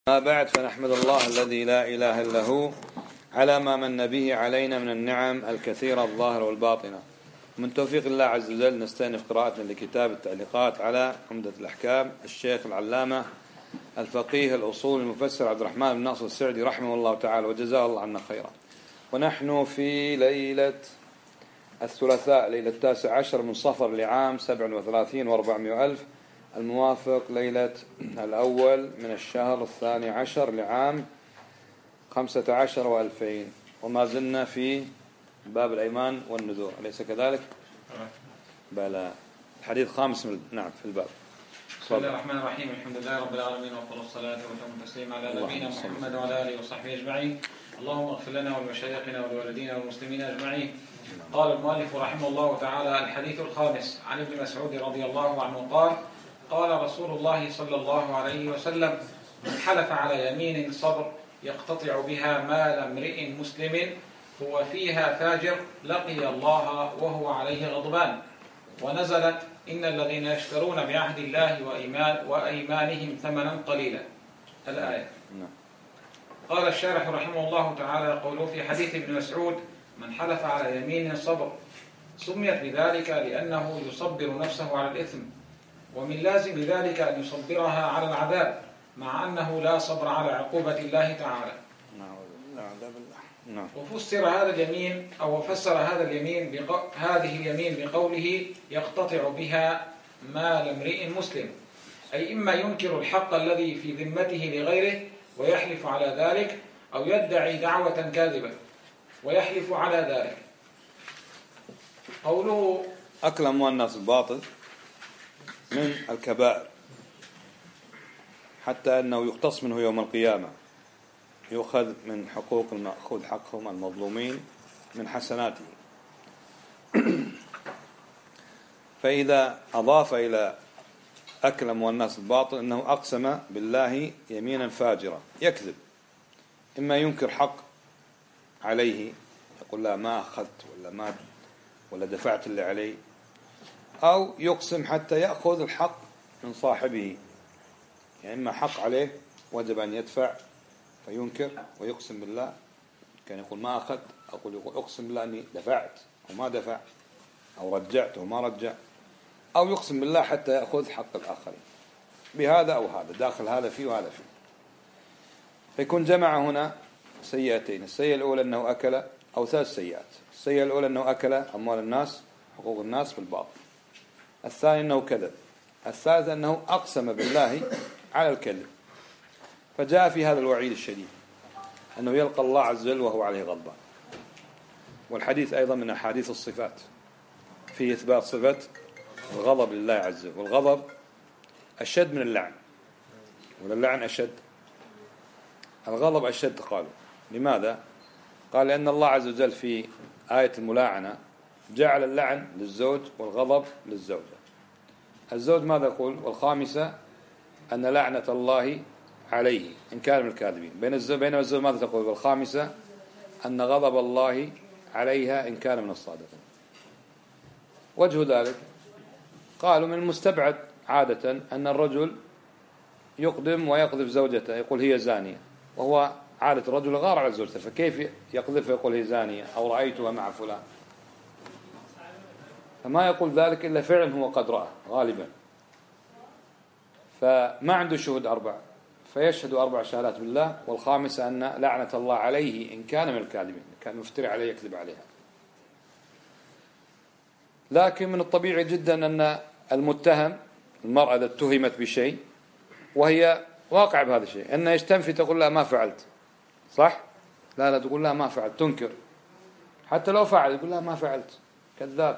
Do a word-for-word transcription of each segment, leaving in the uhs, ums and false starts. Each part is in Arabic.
ما بعد، فنحمد الله الذي لا إله إلا هو على ما من به علينا من النعم الكثيرة الظاهرة والباطنة. من توفيق الله عز وجل نستأنف قراءتنا لكتاب التعليقات على عمدة الأحكام الشيخ العلامة الفقيه الأصول المفسر عبد الرحمن بن ناصر السعدي رحمه الله تعالى وجزاه الله عنا خيرا. ونحن في ليلة الثلاثاء ليلة التاسع عشر من صفر لعام سبع وثلاثين وأربعمائة ألف، الموافق ليلة الأول من الشهر الثاني عشر لعام خمسة عشر وألفين، وما زلنا في باب الأيمان والنذور، أليس كذلك؟ بلى. الحديث خامس من نعم في الباب. بسم الله الرحمن الرحيم. الحمد لله رب العالمين، وأفضل الصلاة وأتم التسليم على نبينا محمد وعلى آله وصحبه أجمعين. اللهم اغفر لنا ولمشايخنا ولوالدينا والمسلمين أجمعين. قال المؤلف رحمه الله تعالى: الحديث الخامس عن ابن مسعود رضي الله عنه قال: قال رسول الله صلى الله عليه وسلم: من حلف على يمين صبر يقتطع بها مال امرئ مسلم هو فيها فاجر لقي الله وهو عليه غضبان. ونزلت: إن الذين يشترون بعهد الله وإيمان وأيمانهم ثمنا قليلا، الآية. قال الشارح رحمه الله تعالى: قوله في حديث ابن مسعود: من حلف على يمين صبر، سميت بذلك لأنه يصبر نفسه على الإثم، ومن لازم ذلك أن يصبرها على العذاب، مع أنه لا صبر على عقوبة الله تعالى. وفسر هذا اليمين أو فسر هذا اليمين بقو... هذه اليمين بقوله: يقتطع بها مال امرئ مسلم، أي إما ينكر الحق الذي في ذمته لغيره ويحلف على ذلك، أو يدعي دعوة كاذبة ويحلف على ذلك. قوله أكل أموال الناس الباطل من الكبائر، حتى أنه يقتص منه يوم القيامة، يؤخذ من حقوق المأخوذ حقهم المظلومين من حسناته. فإذا أضاف إلى أكل أموال الناس الباطل أنه أقسم بالله يمينا فاجرة، يكذب، إما ينكر حق عليه، يقول لا ما أخذت ولا ما ولا دفعت اللي علي، أو يقسم حتى يأخذ الحق من صاحبه، يعني إما حق عليه وجب أن يدفع فينكر ويقسم بالله، كان يقول ما أخذت، أقول يقول أقسم بالله أني دفعت أو ما دفع، أو رجعت أو ما رجع، أو يقسم بالله حتى يأخذ حق الآخرين بهذا أو هذا، داخل هذا فيه وهذا فيه. فيكون جمع هنا سيئتين: السيئة الأولى أنه أكل، أو ثلاث سيئات: السيئة الأولى أنه أكل أموال الناس حقوق الناس بالباطل، الثاني أنه كذب، الثالث أنه أقسم بالله على الكذب. فجاء في هذا الوعيد الشديد أنه يلقى الله عز وجل وهو عليه غضبان. والحديث أيضا من أحاديث الصفات في إثبات صفة الغضب لله عز وجل، والغضب أشد من اللعن، ولا اللعن أشد؟ الغضب أشد. قالوا لماذا؟ قال لأن الله عز وجل في آية الملاعنة جعل اللعن للزوج والغضب للزوجة. الزوج ماذا يقول؟ والخامسة أن لعنة الله عليه إن كان من الكاذبين. بين الزوج بينما الزوج ماذا تقول؟ والخامسة أن غضب الله عليها إن كان من الصادقين. وجه ذلك قالوا من المستبعد عادة أن الرجل يقدم ويقذف زوجته، يقول هي زانية، وهو عادة الرجل غار على زوجته، فكيف يقذف يقول هي زانية أو رأيتها مع فلان؟ فما يقول ذلك إلا فعلا هو قد رأى غالبا، فما عنده شهود أربع، فيشهد أربع شهادات بالله، والخامسة أن لعنة الله عليه إن كان من الكاذبين، كان مفتري عليه يكذب عليها. لكن من الطبيعي جدا أن المتهم، المرأة إذا اتهمت بشيء وهي واقع بهذا الشيء، أنها يستنفي تقول لها ما فعلت، صح؟ لا لا تقول لها ما فعلت، تنكر، حتى لو فعل يقول لها ما فعلت، كذاب.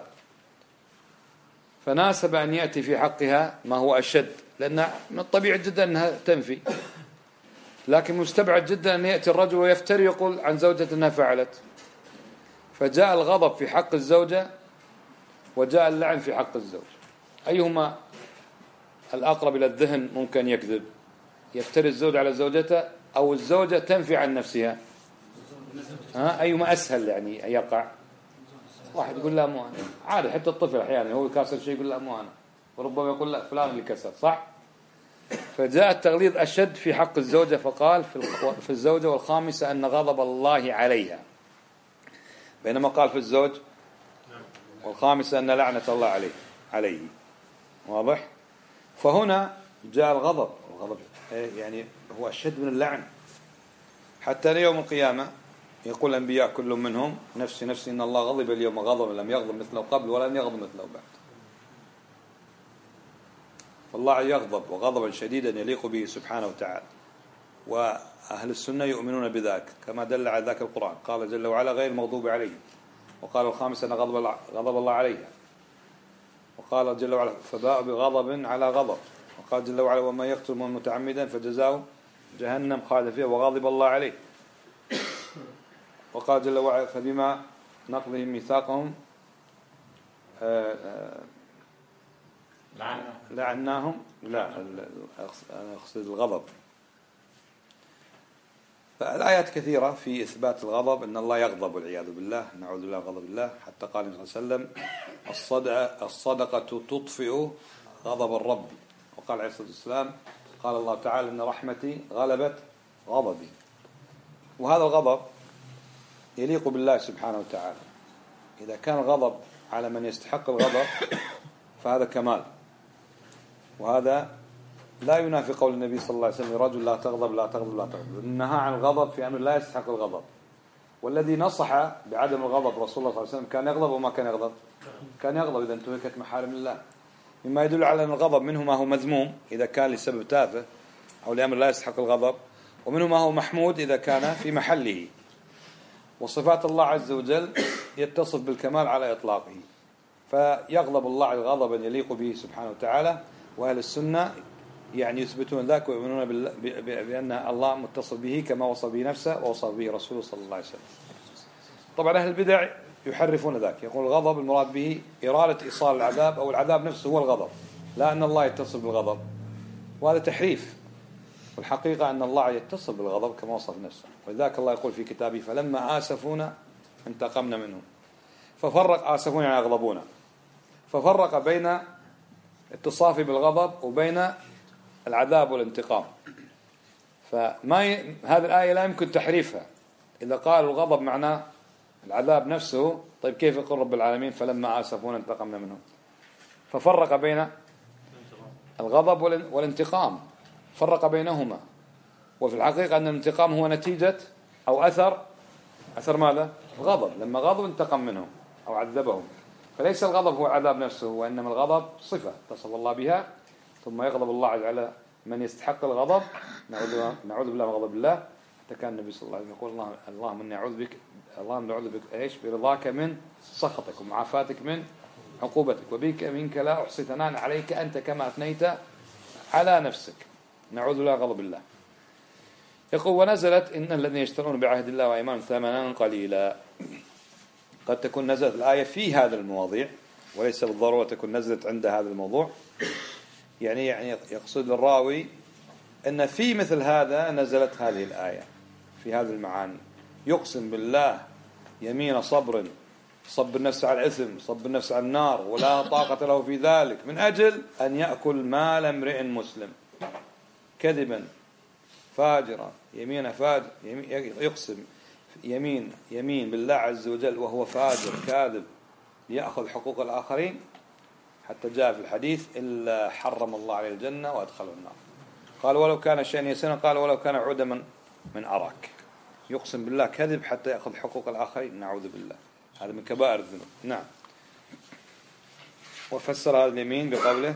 فناسب أن يأتي في حقها ما هو أشد، لأن من الطبيعي جدا أنها تنفي. لكن مستبعد جدا أن يأتي الرجل ويفتري يقول عن زوجته أنها فعلت. فجاء الغضب في حق الزوجة وجاء اللعن في حق الزوج. أيهما الأقرب إلى الذهن؟ ممكن يكذب، يفتري الزوج على زوجته، أو الزوجة تنفي عن نفسها؟ ها أيهما أسهل يعني يقع؟ واحد يقول لا مو أنا، عادي. حتى الطفل أحيانا هو يكسر شيء يقول لا مو أنا، وربما يقول لا فلان اللي كسر، صح؟ فجاء التغليظ أشد في حق الزوجة فقال في الزوجة والخامسة أن غضب الله عليها، بينما قال في الزوج والخامسة أن لعنة الله عليه عليه. واضح؟ فهنا جاء الغضب، الغضب يعني هو أشد من اللعن. حتى ليوم القيامة يقول الأنبياء كل منهم نفسي نفسي إن الله غضب اليوم غضب لم يغضب مثله قبل ولن يغضب مثله بعد. فالله يغضب وغضبا شديدا يليق به سبحانه وتعالى، وأهل السنة يؤمنون بذلك كما دل على ذاك القرآن. قال جل وعلا غير المغضوب عليهم، وقال الخامس أن غضب غضب الله عليها، وقال جل وعلا فباء بغضب على غضب، وقال جل وعلا ومن يقتل مؤمنا متعمدا فجزاؤه جهنم خالدا فيها وغضب الله عليه، وقال جل وعلا فبما نقضهم ميثاقهم لعناهم. لا أنا أقصد الغضب. فالآيات كثيرة في إثبات الغضب، أن الله يغضب والعياذ بالله، نعوذ بالله غضب الله. حتى قال النبي صلى الله عليه وسلم الصدقة, الصدقة تطفئ غضب الرب، وقال عليه الصلاة والسلام قال الله تعالى إن رحمتي غلبت غضبي. وهذا الغضب يليق بالله سبحانه وتعالى. إذا كان الغضب على من يستحق الغضب فهذا كمال، وهذا لا ينافي قول النبي صلى الله عليه وسلم رجل لا تغضب لا تغضب لا تغضب، نهى عن الغضب في أمر لا يستحق الغضب. والذي نصح بعدم الغضب رسول الله صلى الله عليه وسلم كان يغضب وما كان يغضب؟ كان يغضب إذا انتهكت محارم الله، مما يدل على أن الغضب منه ما هو مذموم إذا كان لسبب تافه أو لأمر لا يستحق الغضب، ومنه ما هو محمود إذا كان في محله. وصفات الله عز وجل يتصف بالكمال على إطلاقه، فيغضب الله غضبا يليق به سبحانه وتعالى. وأهل السنة يعني يثبتون ذلك ويؤمنون بأن الله متصف به كما وصف به نفسه ووصف به رسوله صلى الله عليه وسلم. طبعا أهل البدع يحرفون ذلك، يقول الغضب المراد به إرادة إيصال العذاب أو العذاب نفسه هو الغضب، لا أن الله يتصف بالغضب، وهذا تحريف. والحقيقة أن الله يتصف بالغضب كما وصف نفسه، ولذلك الله يقول في كتابه فلما آسفونا انتقمنا منهم. ففرق آسفونا يعني يغضبون، ففرق بين اتصاف بالغضب وبين العذاب والانتقام. فما ي... هذه الآية لا يمكن تحريفها. إذا قالوا الغضب معناه العذاب نفسه، طيب كيف يقول رب العالمين فلما آسفونا انتقمنا منهم؟ ففرق بين الغضب والانتقام، فرق بينهما. وفي الحقيقة أن الانتقام هو نتيجة أو أثر أثر ماذا؟ الغضب. لما غضب انتقم منهم أو عذبهم. فليس الغضب هو العذاب نفسه، وإنما الغضب صفة اتصف الله بها، ثم يغضب الله على من يستحق الغضب. نعوذ نعوذ بالله من غضب الله. حتى كان النبي صلى الله عليه وسلم يقول الله اللهم إني أعوذ بك اللهم نعوذ بك إيش برضاك من سخطك ومعافاتك من عقوبتك وبك منك لا أحصي ثناء عليك أنت كما أثنيت على نفسك. نعوذ بالله غضب الله. يقول ونزلت إن الذين يشترون بعهد الله وأيمانهم ثمنا قليلا. قد تكون نزلت الآية في هذا المواضيع، وليس بالضرورة تكون نزلت عند هذا الموضوع. يعني يعني يقصد الراوي أن في مثل هذا نزلت هذه الآية في هذه المعاني. يقسم بالله يمين صبر، صب النفس على الإثم، صب النفس على النار، ولا طاقة له في ذلك من أجل أن يأكل مال امرئ مسلم كذبا فاجرا يمين فاجر. يقسم يمين يمين بالله عز وجل وهو فاجر كاذب يأخذ حقوق الآخرين، حتى جاء في الحديث إلا حرم الله عليه الجنة وأدخله النار. قال ولو كان شيئا يسيرا، قال ولو كان عودا من من أراك. يقسم بالله كذب حتى يأخذ حقوق الآخرين، نعوذ بالله، هذا من كبائر الذنوب. نعم. وفسر هذا اليمين بقوله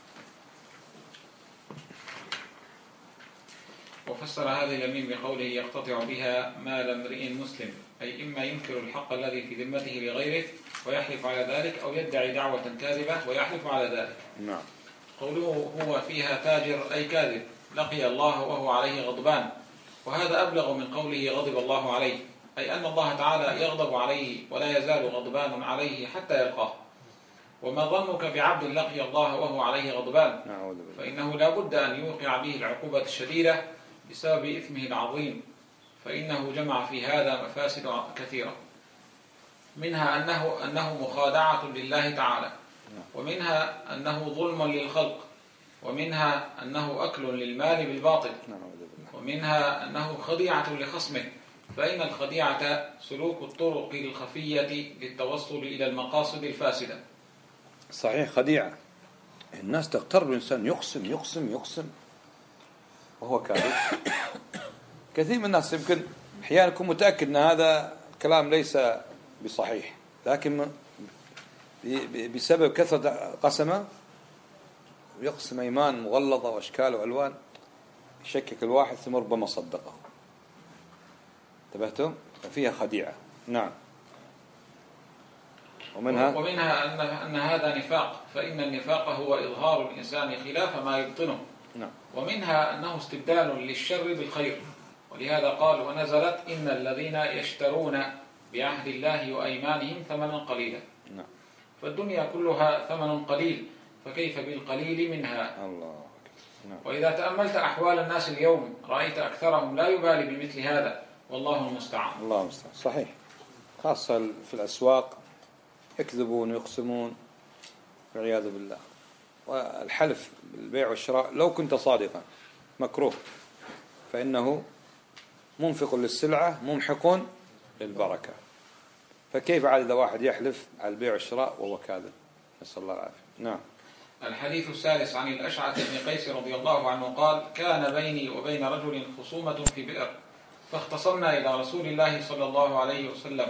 وفسر هذا اليمين بقوله يقتطع بها مال امرئ مسلم، أي إما ينكر الحق الذي في ذمته لغيره ويحلف على ذلك، أو يدعي دعوة كاذبة ويحلف على ذلك. نعم. قوله هو فيها فاجر أي كاذب لقي الله وهو عليه غضبان، وهذا أبلغ من قوله غضب الله عليه، أي أن الله تعالى يغضب عليه ولا يزال غضبان عليه حتى يلقاه. وما ظنك بعبد لقي الله وهو عليه غضبان؟ فإنه لا بد أن يوقع به العقوبة الشديدة بسبب إثمه العظيم، فإنه جمع في هذا مفاسد كثيرة، منها أنه, أنه مخادعة لله تعالى، ومنها أنه ظلم للخلق، ومنها أنه أكل للمال بالباطل، ومنها أنه خديعة لخصمه، فإن الخديعة سلوك الطرق الخفية للتوصل إلى المقاصد الفاسدة. صحيح، خديعة. الناس تغتر بالإنسان، يقسم يقسم يقسم وهو كاذب. كثير من الناس يمكن أحيانا يكون متأكد أن هذا الكلام ليس بصحيح، لكن بسبب كثرة قسمه يقسم أيمان مغلظة وأشكال وألوان، يشكك الواحد ثم ربما صدقه. انتبهتم؟ فيها خديعة. نعم. ومنها ومنها أن أن هذا نفاق، فإن النفاق هو إظهار الإنسان خلاف ما يبطنه. نعم. ومنها أنه استبدال للشر بالخير، ولهذا قال: ونزلت إن الذين يشترون بعهد الله وأيمانهم ثمنا قليلا. نعم. فالدنيا كلها ثمن قليل، فكيف بالقليل منها؟ الله. نعم. وإذا تأملت أحوال الناس اليوم رأيت أكثرهم لا يبالي بمثل هذا، والله المستعان. الله المستعان. صحيح، خاصة في الأسواق يكذبون ويقسمون والعياذ بالله. والحلف بالبيع والشراء لو كنت صادقا مكروه، فإنه منفق للسلعة ممحق للبركة. فكيف عاد إذا واحد يحلف على البيع والشراء وهو كاذب؟ نسأل الله العافية. نعم. الحديث الثالث عن الأشعث بن قيس رضي الله عنه قال: كان بيني وبين رجل خصومة في بئر، فاختصمنا إلى رسول الله صلى الله عليه وسلم،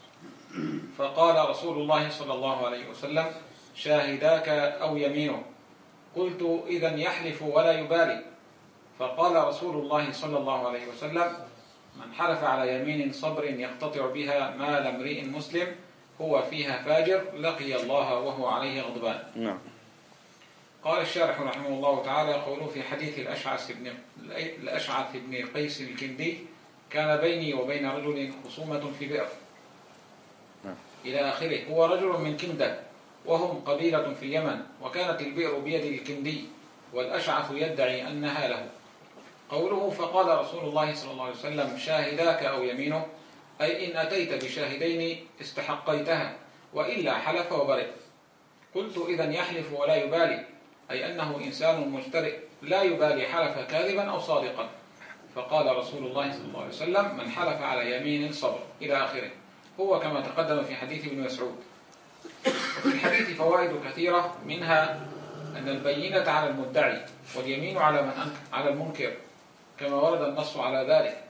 فقال رسول الله صلى الله عليه وسلم: شاهداك أو يمينه؟ قلت: إذن يحلف ولا يبالي. فقال رسول الله صلى الله عليه وسلم: من حلف على يمين صبر يقتطع بها مال امرئ مسلم هو فيها فاجر لقي الله وهو عليه غضبان. نعم. قال الشارح رحمه الله تعالى: قوله في حديث الأشعث بن الأشعث بن قيس الكندي: كان بيني وبين رجل خصومة في بئر، نعم، إلى آخره. هو رجل من كندة، وهم قبيلة في اليمن، وكانت البئر بيد الكندي، والأشعث يدعي أنها له. قوله: فقال رسول الله صلى الله عليه وسلم: شاهداك أو يمينه؟ أي إن أتيت بشاهدين استحقيتها، وإلا حلف وبرئ. قلت: إذن يحلف ولا يبالي؟ أي أنه إنسان مجترئ لا يبالي حلف كاذبا أو صادقا. فقال رسول الله صلى الله عليه وسلم: من حلف على يمين صبر، إلى آخره. هو كما تقدم في حديث ابن مسعود. وفي الحديث فوائد كثيرة، منها أن البينة على المدعي واليمين على من على المنكر، كما ورد النص على ذلك.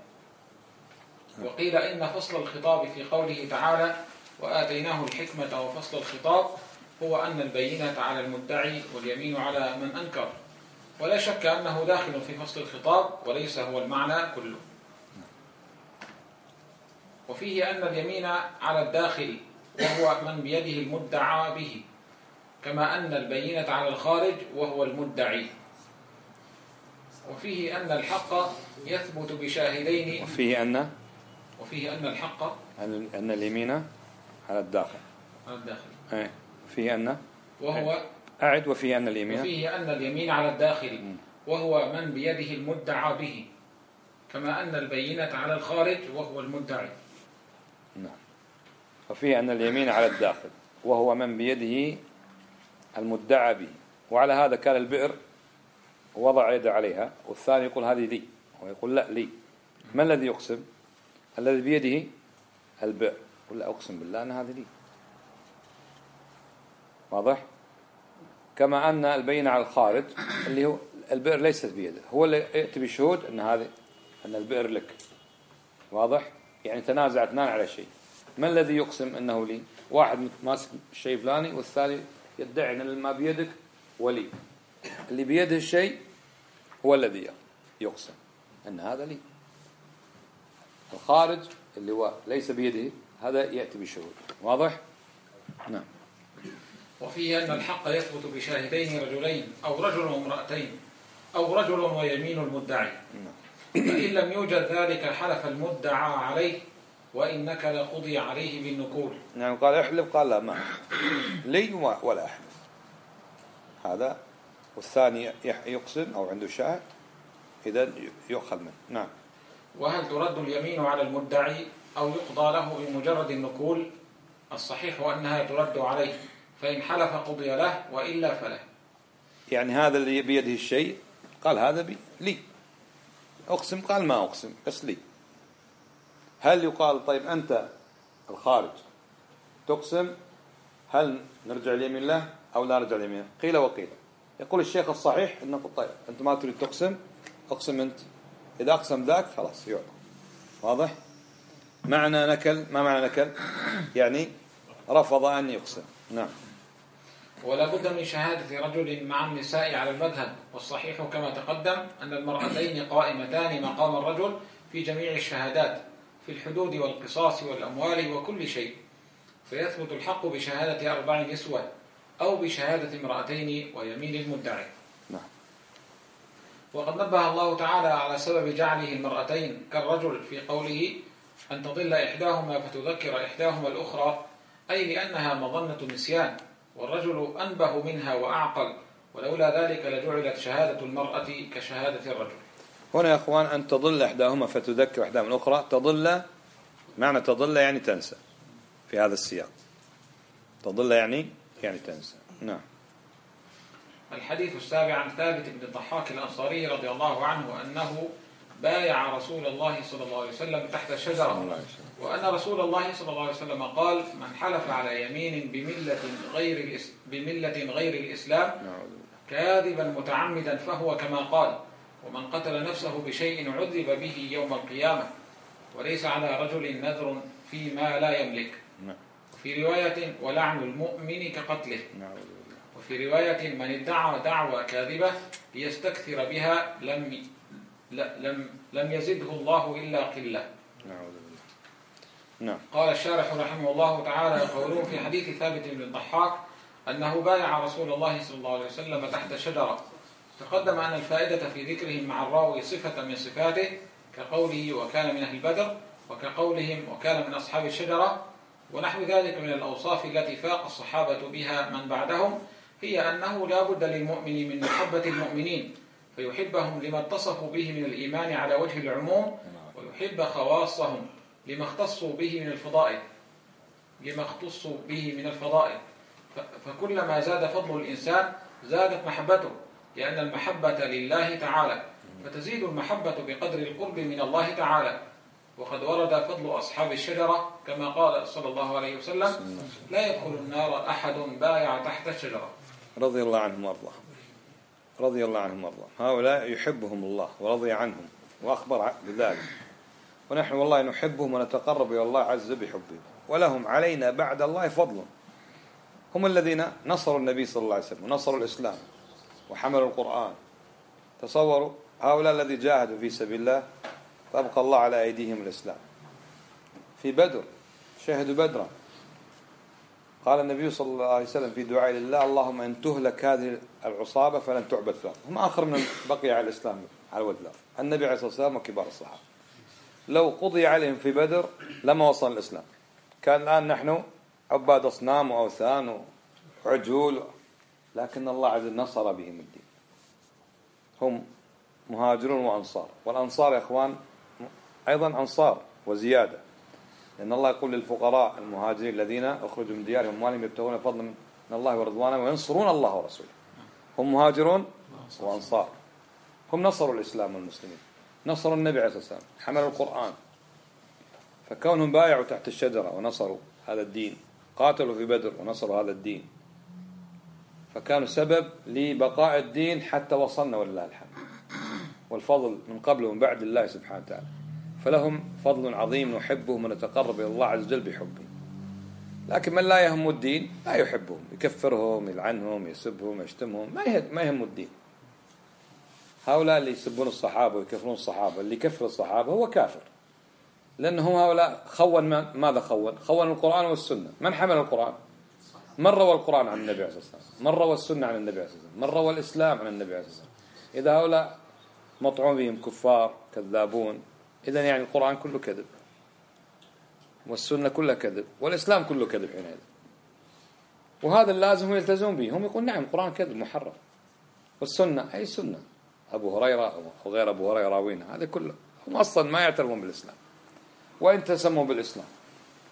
وقيل إن فصل الخطاب في قوله تعالى: وآتيناه الحكمة وفصل الخطاب، هو أن البينة على المدعي واليمين على من أنكر، ولا شك أنه داخل في فصل الخطاب وليس هو المعنى كله. وفيه أن اليمين على الداخل وهو من بيده المدعى به، كما أن البينة على الخارج وهو المدعي. وفيه أن الحق يثبت بشاهدين. وفيه أن وفيه أن الحق أن اليمين على الداخل على الداخل ايه وفيه أن وهو أعد وفيه أن اليمين وفيه أن اليمين على الداخل وهو من بيده المدعى به، كما أن البينة على الخارج وهو المدعي. نعم. وفيه أن اليمين على الداخل وهو من بيده المدعى به. وعلى هذا كان البئر وضع يده عليها، والثاني يقول هذه لي، ويقول لا لي. ما الذي يقسم؟ الذي بيده البئر يقول لا أقسم بالله أن هذه لي. واضح؟ كما أن البينة على الخارج اللي هو البئر ليست بيده، هو اللي يأتي بالشهود أن هذه أن البئر لك. واضح؟ يعني تنازع اثنان على شيء. ما الذي يقسم أنه لي؟ واحد ماسك الشيء فلاني، والثاني يدعي أن ما بيدك ولي. اللي بيده الشيء هو الذي يقسم أن هذا لي. الخارج اللي هو ليس بيده هذا يأتي بالشهود. واضح؟ نعم. وفيه أن الحق يثبت بشاهدين رجلين أو رجل وامرأتين أو رجل ويمين المدعي، فإن لم يوجد ذلك حلف المدعى عليه، وإنك لقضي عليه بالنكول. نعم. قال احلف، قال لا ما لي ولا أحلف. هذا. والثاني يقسم أو عنده شاهد، إذن يؤخذ منه. نعم. وهل ترد اليمين على المدعي أو يقضى له بمجرد النكول؟ الصحيح أنها ترد عليه، فإن حلف قضي له، وإلا فله. يعني هذا اللي بيده الشيء قال هذا بي لي، أقسم قال ما أقسم بس لي. هل يقال طيب أنت الخارج تقسم هل نرجع ليمين الله أو لا نرجع ليمين؟ قيل وقيل. يقول الشيخ الصحيح أنه طيب أنت ما تريد تقسم أقسم أنت، إذا أقسم ذاك خلاص يعطى. واضح؟ معنى نكل ما معنى نكل؟ يعني رفض أن يقسم. نعم. ولا بد من شهادة رجل مع النساء على المذهب، والصحيح كما تقدم أن المرأتين قائمتان مقام الرجل في جميع الشهادات في الحدود والقصاص والأموال وكل شيء، فيثبت الحق بشهادة أربع نسوة أو بشهادة امرأتين ويمين المدعي. نعم. وقد نبه الله تعالى على سبب جعله المرأتين كالرجل في قوله أن تضل إحداهما فتذكر إحداهما الأخرى، أي لأنها مظنة نسيان، والرجل أنبه منها وأعقل، ولولا ذلك لجعلت شهادة المرأة كشهادة الرجل. هنا يا أخوان أن تضل إحداهما فتذكر إحداهما الأخرى، تضل معنى تضل يعني تنسى في هذا السياق، تضل يعني يعني تنسى. نعم. الحديث السابع عن ثابت بن الضحاك الأنصاري رضي الله عنه أنه بايع رسول الله صلى الله عليه وسلم تحت الشجرة، وأن رسول الله صلى الله عليه وسلم قال من حلف على يمين بملة غير بملة غير الإسلام كاذبا متعمدا فهو كما قال، ومن قتل نفسه بشيء عذب به يوم القيامة، وليس على رجل نذر فيما لا يملك. في رواية ولعن المؤمن كقتله. وفي رواية من ادعى دعوى كاذبة ليستكثر بها لم لم لم يزده الله إلا قلة. نعم. قال الشارح رحمه الله تعالى قولون في حديث ثابت بن الضحاك أنه بايع رسول الله صلى الله عليه وسلم تحت شجرة. تقدم أن الفائدة في ذكرهم مع الراوي صفة من صفاته كقوله وكان من أهل بدر، وكقولهم وكان من أصحاب الشجرة، ونحو ذلك من الأوصاف التي فاق الصحابة بها من بعدهم، هي أنه لا بد للمؤمن من محبة المؤمنين فيحبهم لما اتصفوا به من الإيمان على وجه العموم، ويحب خواصهم لما اختصوا به من الفضائل لما اختصوا به من الفضائل فكلما زاد فضل الإنسان زادت محبته، لأن المحبة لله تعالى، فتزيد المحبة بقدر القرب من الله تعالى. وقد ورد فضل أصحاب الشجرة كما قال صلى الله عليه وسلم لا يدخل النار أحد بايع تحت الشجرة. رضي الله عنهم وارضاهم، رضي الله عنهم وارضاهم. هؤلاء يحبهم الله ورضي عنهم وأخبر بذلك، ونحن والله نحبهم ونتقرب إلى الله عز بحبهم، ولهم علينا بعد الله فضل. هم الذين نصروا النبي صلى الله عليه وسلم ونصروا الإسلام وحملوا القرآن. تصوروا هؤلاء الذي جاهدوا في سبيل الله فأبقى الله على أيديهم الإسلام. في بدر شهدوا بدرا، قال النبي صلى الله عليه وسلم في دعاء لله اللهم إن تهلك هذه العصابة فلن تعبد فيها. هم آخر من بقي على الإسلام على وجه الأرض، النبي عليه الصلاة والسلام وكبار الصحابة. لو قضي عليهم في بدر لما وصل الإسلام، كان الآن نحن عباد أصنام وأوثان وعجول، لكن الله عز وجل نصر بهم الدين. هم مهاجرون وأنصار، والأنصار يا إخوان أيضا أنصار وزيادة، لأن الله يقول للفقراء المهاجرين الذين أخرجوا من ديارهم وأموالهم يبتغون فضلا من الله ورضوانا وينصرون الله ورسوله. هم مهاجرون وأنصار، هم نصروا الإسلام والمسلمين، نصروا النبي عليه الصلاة والسلام، حملوا القرآن. فكونهم بايعوا تحت الشجرة ونصروا هذا الدين، قاتلوا في بدر ونصروا هذا الدين، فكانوا سبب لبقاء الدين حتى وصلنا ولله الحمد، والفضل من قبل ومن بعد الله سبحانه وتعالى. فلهم فضل عظيم نحبهم ونتقرب إلى الله عز وجل بحبهم. لكن من لا يهم الدين لا يحبهم، يكفرهم، يلعنهم، يسبهم، يشتمهم، ما يهم الدين. هؤلاء اللي يسبون الصحابة ويكفرون الصحابة، اللي يكفر الصحابة هو كافر، لأنهم هؤلاء خون ماذا خون؟ خون القرآن والسنة. من حمل القرآن؟ من روى القرآن عن النبي عليه الصلاة والسلام؟ من روى السنة عن النبي عليه الصلاة والسلام؟ من روى الإسلام عن النبي عليه الصلاة والسلام؟ إذا هؤلاء مطعون بهم كفار كذابون، إذن يعني القرآن كله كذب، والسنة كلها كذب، والإسلام كله كذب حينئذ. وهذا اللازم هم يلتزمون به. هم يقول نعم القرآن كذب محرف، والسنة أي سنة أبو هريرة أو غير أبو هريرة راوينا، هذا كله هم أصلا ما يعترفون بالإسلام وإن تسموا بالإسلام،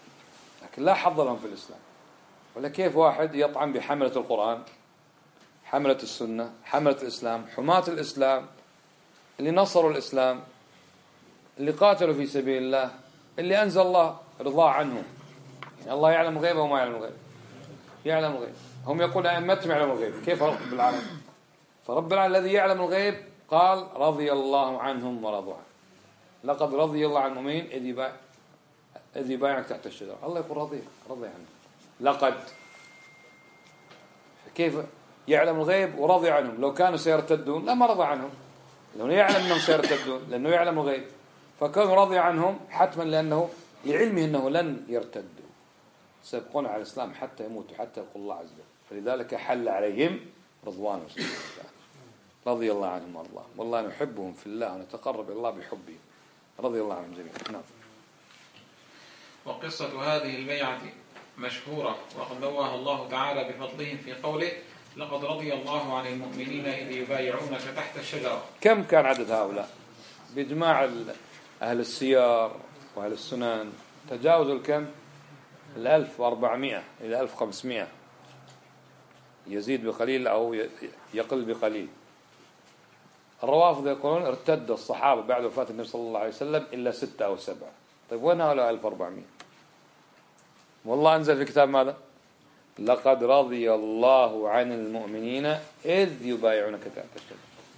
لكن لا حظ لهم في الإسلام. ولا كيف واحد يطعن بحملة القرآن، حملة السنة، حملة الإسلام، حماة الإسلام، اللي نصروا الإسلام، اللي قاتلوا في سبيل الله، اللي أنزل الله رضاه عنهم. يعني الله يعلم الغيب وما يعلم الغيب، يعلم الغيب. هم يقول أئمتهم يعلم الغيب، كيف رب العالمين؟ فرب العالمين الذي يعلم الغيب قال رضي الله عنهم ورضوا عنه. لقد رضي الله عن المؤمنين إذ يبايع إذ يبايعك تحت الشجرة. الله يقول رضي رضي عنه. لقد كيف يعلم الغيب ورضي عنهم؟ لو كانوا سيرتدون لما رضى عنهم، لأنه يعلم أنهم سيرتدون، لأنه يعلم الغيب، فكان راضي عنهم حتما لأنه لعلمه أنه لن يرتدوا، سيبقون على الإسلام حتى يموتوا، حتى يقول الله عز وجل. فلذلك حل عليهم رضوانه رضي الله عنهم وارضاهم. والله نحبهم في الله ونتقرب إلى الله بحبهم، رضي الله عنهم جميعا. نعم. وقصة هذه البيعة مشهورة، وقد نوه الله تعالى بفضلهم في قوله لقد رضي الله عن المؤمنين إذ يبايعونك تحت الشجرة. كم كان عدد هؤلاء؟ بإجماع أهل السيار وأهل السنن تجاوزوا الكم؟ الألف وأربعمائة إلى ألف وخمسمائة، يزيد بقليل أو يقل بقليل. الروافض يقولون ارتد الصحابة بعد وفاة النبي صلى الله عليه وسلم إلا ستة أو سبعة. طيب وين هؤلاء ألف وأربعمائة؟ والله أنزل في كتاب ماذا؟ لقد رضي الله عن المؤمنين إذ يبايعونك تحت الشجرة.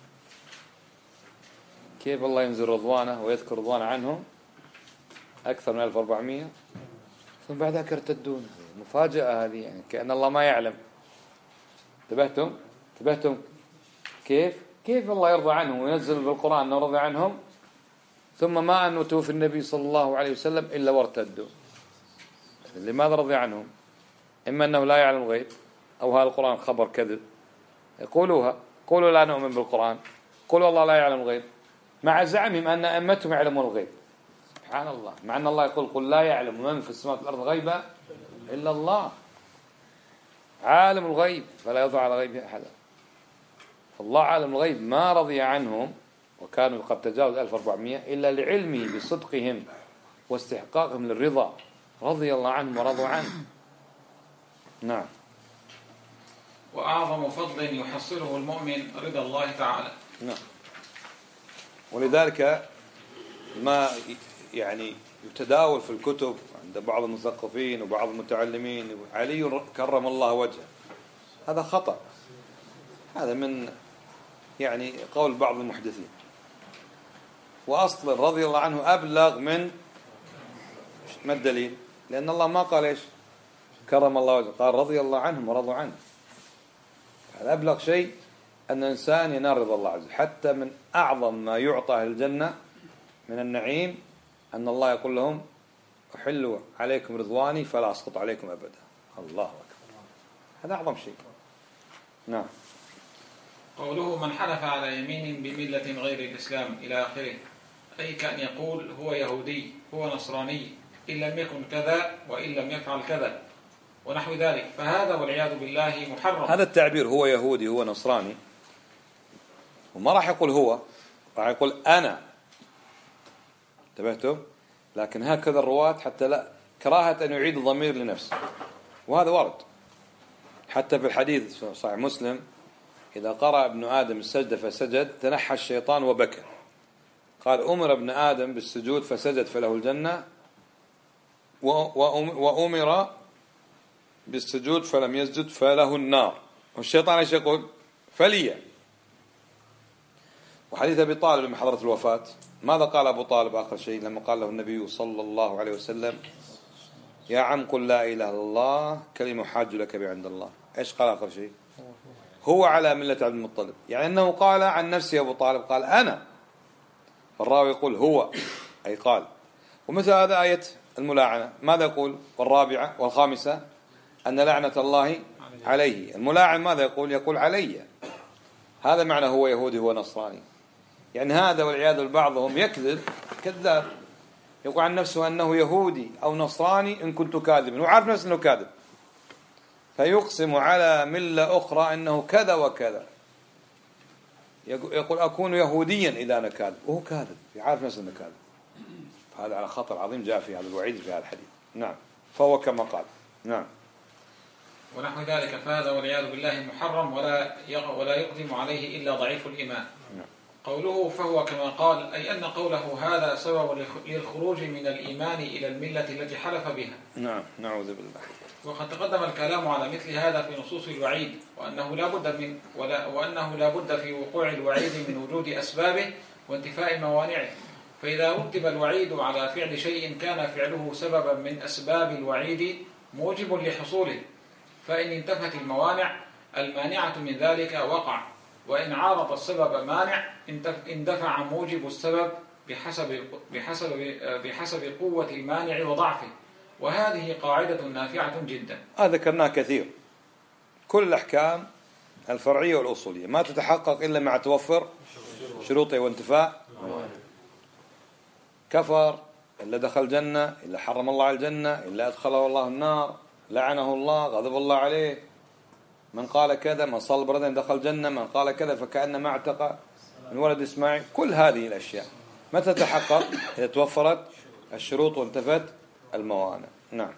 كيف الله ينزل رضوانه ويذكر رضوانه عنهم أكثر من ألف وأربعمائة ثم بعد ذلك ارتدون؟ مفاجأة هذه، يعني كأن الله ما يعلم. انتبهتم؟ انتبهتم كيف؟ كيف الله يرضى عنهم وينزل بالقرآن أنه رضي عنهم ثم ما أن توفي النبي صلى الله عليه وسلم إلا وارتدوا؟ لماذا رضي عنهم؟ إما أنه لا يعلم الغيب، أو هذا القرآن خبر كذب يقولوها، قولوا لا نؤمن بالقرآن، قولوا الله لا يعلم الغيب، مع زعمهم أن أئمتهم يعلمون الغيب. سبحان الله، مع أن الله يقول قل لا يعلم من في السماوات والأرض غيبا إلا الله، عالم الغيب فلا يضع على غيبه أحدا. فالله عالم الغيب ما رضي عنهم وكانوا قد تجاوز ألف وأربعمائة إلا لعلمه بصدقهم واستحقاقهم للرضا، رضي الله عنهم ورضوا عنه. نعم. وأعظم فضل يحصله المؤمن رضا الله تعالى. نعم. ولذلك ما يعني يتداول في الكتب عند بعض المثقفين وبعض المتعلمين علي كرم الله وجهه، هذا خطأ. هذا من يعني قول بعض المحدثين، وأصل رضي الله عنه أبلغ من ما الدليل؟ لأن الله ما قال إيش كرم الله وجهه، قال رضي الله عنهم ورضوا عنه. هذا أبلغ شيء أن الإنسان ينال رضا الله عز وجل. حتى من أعظم ما يعطى أهل الجنة من النعيم أن الله يقول لهم أحل عليكم رضواني فلا أسقط عليكم أبدا. الله أكبر، هذا أعظم شيء. نعم. قوله من حلف على يمين بملة غير الإسلام إلى آخره، أي كأن يقول هو يهودي، هو نصراني، إن لم يكن كذا وإن لم يفعل كذا ونحو ذلك، فهذا والعياذ بالله محرم. هذا التعبير هو يهودي هو نصراني، وما راح يقول هو، راح يقول أنا. انتبهتم؟ لكن هكذا الرواة حتى لا كراهة أن يعيد الضمير لنفسه، وهذا ورد حتى في الحديث صحيح مسلم إذا قرأ ابن آدم السجدة فسجد تنحى الشيطان وبكى. قال أمر ابن آدم بالسجود فسجد فله الجنة، وأمر بالسجود فلم يسجد فله النار. والشيطان ايش يقول؟ فليا. وحديث أبي طالب من حضرة الوفاة ماذا قال أبو طالب آخر شيء لما قال له النبي صلى الله عليه وسلم يا عم قل لا إله إلا الله كلمة حاج لك بعند الله؟ ايش قال آخر شيء؟ هو على ملة عبد المطلب، يعني أنه قال عن نفسه أبو طالب قال أنا، فالراوي يقول هو أي قال. ومثل هذا آية الملاعنة ماذا يقول؟ والرابعة والخامسة أن لعنة الله عليه. الملاعن ماذا يقول؟ يقول علي. هذا معنى هو يهودي هو نصراني. يعني هذا والعياذ بالبعضهم يكذب كذاب، يقول عن نفسه أنه يهودي أو نصراني إن كنت كاذبا، وعارف نفسه أنه كاذب، فيقسم على ملة أخرى أنه كذا وكذا، يقول أكون يهوديا إذا أنا كاذب، وهو كاذب يعرف نفسه أنه كاذب. هذا على خطر عظيم جاء في هذا الوعيد في هذا الحديث. نعم. فهو كما قال. نعم. ونحو ذلك، فهذا والعياذ بالله محرم ولا ولا يقدم عليه إلا ضعيف الإيمان. قوله فهو كما قال، أي أن قوله هذا سبب للخروج من الإيمان إلى الملة التي حلف بها. نعم، نعوذ بالله. وقد تقدم الكلام على مثل هذا في نصوص الوعيد، وأنه لا بد من ولا وأنه لا بد في وقوع الوعيد من وجود أسبابه وانتفاء موانعه. فإذا رتب الوعيد على فعل شيء كان فعله سببا من أسباب الوعيد موجب لحصوله، فإن انتفت الموانع المانعة من ذلك وقع، وإن عارض السبب مانع اندفع موجب السبب بحسب بحسب بحسب قوة المانع وضعفه. وهذه قاعدة نافعة جدا. هذا ذكرناه كثير. كل الأحكام الفرعية والأصولية ما تتحقق إلا مع توفر شروطه وانتفاء موانع. كفر إلا دخل جنة، إلا حرم الله على الجنة، إلا أدخله الله النار، لعنه الله، غضب الله عليه. من قال كذا، من صلى بردين دخل جنة، من قال كذا فكأنما اعتق من ولد إسماعيل. كل هذه الأشياء متى تتحقق؟ إذا توفرت الشروط وانتفت الموانع. نعم.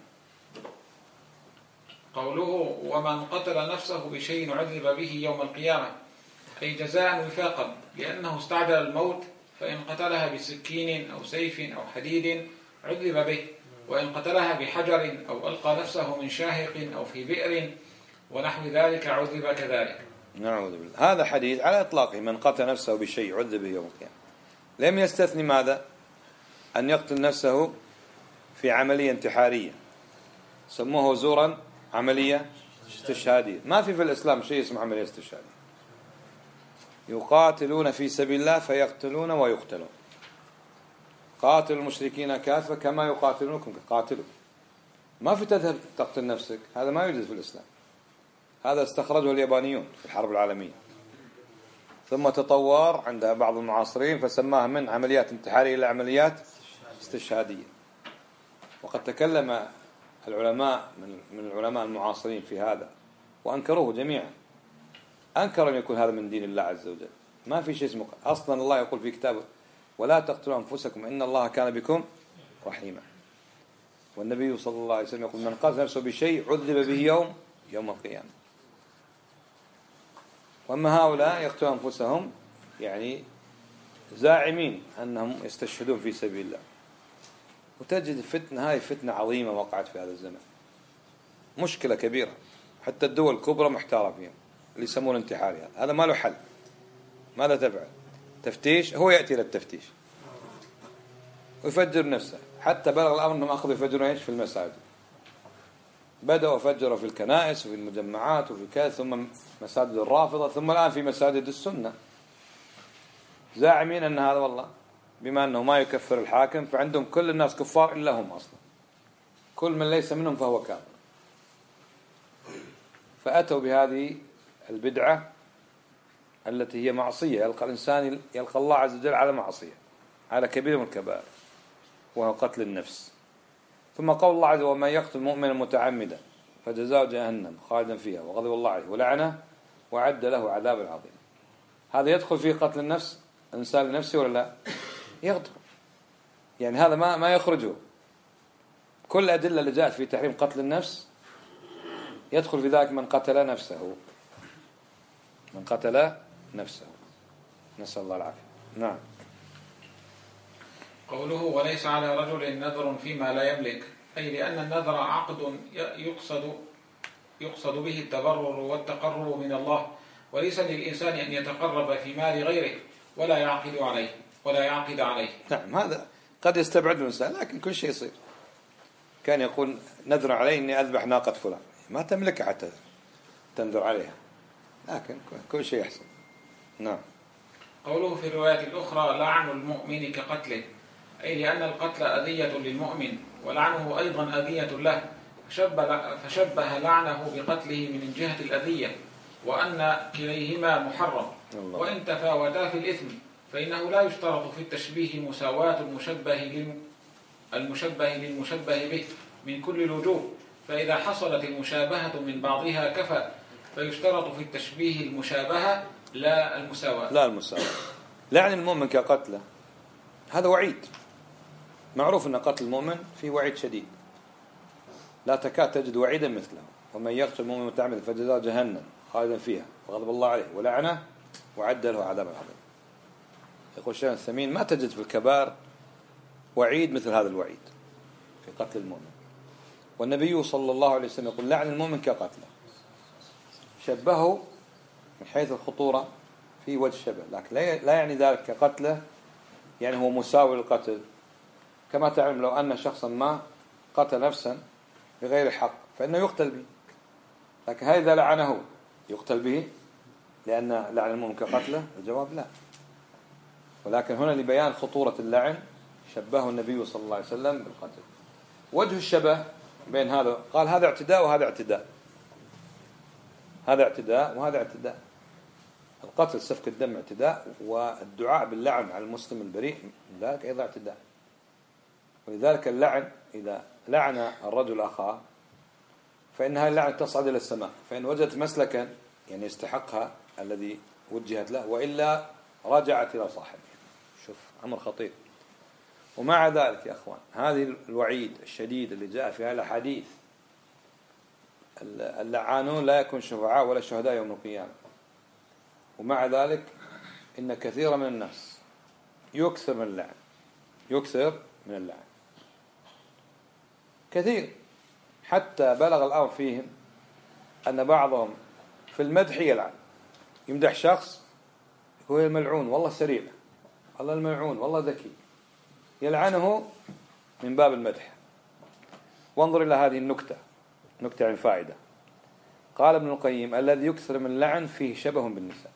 قوله ومن قتل نفسه بشيء عذب به يوم القيامة، أي جزاء وفاقا، لأنه استعجل الموت، فإن قتلها بسكين أو سيف أو حديد عذب به، وإن قتلها بحجر أو ألقى نفسه من شاهق أو في بئر ونحو ذلك عذب كذلك. نعوذ بالله. هذا حديث على إطلاقه، من قتل نفسه بشيء عذب به يوم القيامة. لم يستثني ماذا؟ أن يقتل نفسه في عملية انتحارية، سموه زورا عملية استشهادية. ما في في الإسلام شيء اسمه عملية استشهادية. يقاتلون في سبيل الله فيقتلون ويقتلون. قاتلوا المشركين كافة كما يقاتلونكم قاتلوا. ما في تذهب تقتل نفسك، هذا ما يوجد في الإسلام. هذا استخرجه اليابانيون في الحرب العالمية، ثم تطور عند بعض المعاصرين فسماها من عمليات انتحارية إلى عمليات استشهادية. وقد تكلم العلماء من العلماء المعاصرين في هذا وأنكروه جميعا. أنكر أن يكون هذا من دين الله عز وجل. ما في شيء اسمه. أصلا الله يقول في كتابه ولا تقتلوا أنفسكم إن الله كان بكم رحيما. والنبي صلى الله عليه وسلم يقول من قتل نفسه بشيء عذب به يوم يوم القيامة. وأما هؤلاء يقتلون أنفسهم يعني زاعمين أنهم يستشهدون في سبيل الله. وتجد الفتنة هاي فتنة عظيمة وقعت في هذا الزمن، مشكلة كبيرة. حتى الدول الكبرى محتارة فيها، اللي يسمون انتحاري هذا هذا ما له حل. ماذا تفعل؟ تفتيش، هو يأتي للتفتيش ويفجر نفسه. حتى بلغ الأمر أنهم أخذوا يفجرون إيش في المساجد. بدأوا فجروا في الكنائس وفي المجمعات وفي كذا، ثم مساجد الرافضة، ثم الآن في مساجد السنة، زاعمين أن هذا والله بما أنه ما يكفر الحاكم فعندهم كل الناس كفار إلا هم أصلا، كل من ليس منهم فهو كافر. فأتوا بهذه البدعة التي هي معصية. يلقى الإنسان يلقى الله عز وجل على معصية، على كبير من الكبائر، وهو قتل النفس. ثم قول الله عز وجل ومن يقتل مؤمنا متعمدا فجزاؤه جهنم خالدا فيها وغضب الله عليه ولعنه وعد له عذابا عظيما. هذا يدخل في قتل النفس، الإنسان لنفسه ولا لا؟ يقتل. يعني هذا ما ما يخرجه. كل الأدلة اللي جاءت في تحريم قتل النفس يدخل في ذلك من قتل نفسه، من قتل نفسه، نسأل الله العافية. نعم. قوله وليس على رجل نذر فيما لا يملك، أي لأن النذر عقد يقصد يقصد به التبرر والتقرب من الله، وليس للإنسان أن يتقرب في مال غيره ولا يعقد عليه ولا يعقد عليه. نعم، هذا قد يستبعد الإنسان، لكن كل شيء يصير. كان يقول نذر عليه إني أذبح ناقة فلان، ما تملك حتى تنذر عليها، لكن كل شيء يحصل. نعم. قوله في الرواية الأخرى لعن المؤمن كقتله، أي لأن القتل أذية للمؤمن ولعنه أيضا أذية له، فشبه, فشبه لعنه بقتله من جهة الأذية، وأن كليهما محرم. الله. وإن تفاوتا في الإثم فإنه لا يشترط في التشبيه مساواة المشبه المشبه للمشبه به من كل الوجوه، فإذا حصلت المشابهة من بعضها كفى، فيشترط في التشبيه المشابهة لا المساواة. لا المساواة. لعن المؤمن كقتله هذا وعيد معروف أن قتل المؤمن فيه وعيد شديد، لا تكاد تجد وعيدا مثله. ومن يقتل مؤمنا متعمدا فجزاؤه جهنم خالدا فيها وغضب الله عليه ولعنه وعد له عذابا عظيما. يقول الشيخ الثمين ما تجد في الكبائر وعيد مثل هذا الوعيد في قتل المؤمن. والنبي صلى الله عليه وسلم يقول لعن المؤمن كقتله، شبهه من حيث الخطورة في وجه الشبه، لكن لا يعني ذلك كقتله يعني هو مساوي للقتل. كما تعلم لو أن شخصا ما قتل نفسا بغير حق فإنه يقتل به، لكن هذا لعنه يقتل به لأن لعن المؤمن كقتله؟ الجواب لا. ولكن هنا لبيان خطورة اللعن شبهه النبي صلى الله عليه وسلم بالقتل. وجه الشبه بين هذا قال هذا اعتداء وهذا اعتداء، هذا اعتداء وهذا اعتداء. القتل سفك الدم اعتداء، والدعاء باللعن على المسلم البريء من ذلك أيضا اعتداء. ولذلك اللعن إذا لعن الرجل أخاه فإن هذه اللعنة تصعد إلى السماء، فإن وجدت مسلكا يعني يستحقها الذي وجهت له، وإلا رجعت إلى صاحبه. شوف أمر خطير. ومع ذلك يا أخوان هذه الوعيد الشديد اللي جاء في هذه الحديث، اللعانون لا يكون شفعاء ولا شهداء يوم القيامة. ومع ذلك إن كثير من الناس يكثر من اللعن، يكثر من اللعن كثير، حتى بلغ الأمر فيهم أن بعضهم في المدح يلعن، يمدح شخص يقول الملعون والله سريع، الله الملعون والله ذكي، يلعنه من باب المدح. وانظر إلى هذه النكتة، نكتة عن فائدة. قال ابن القيم الذي يكثر من اللعن فيه شبه بالنساء.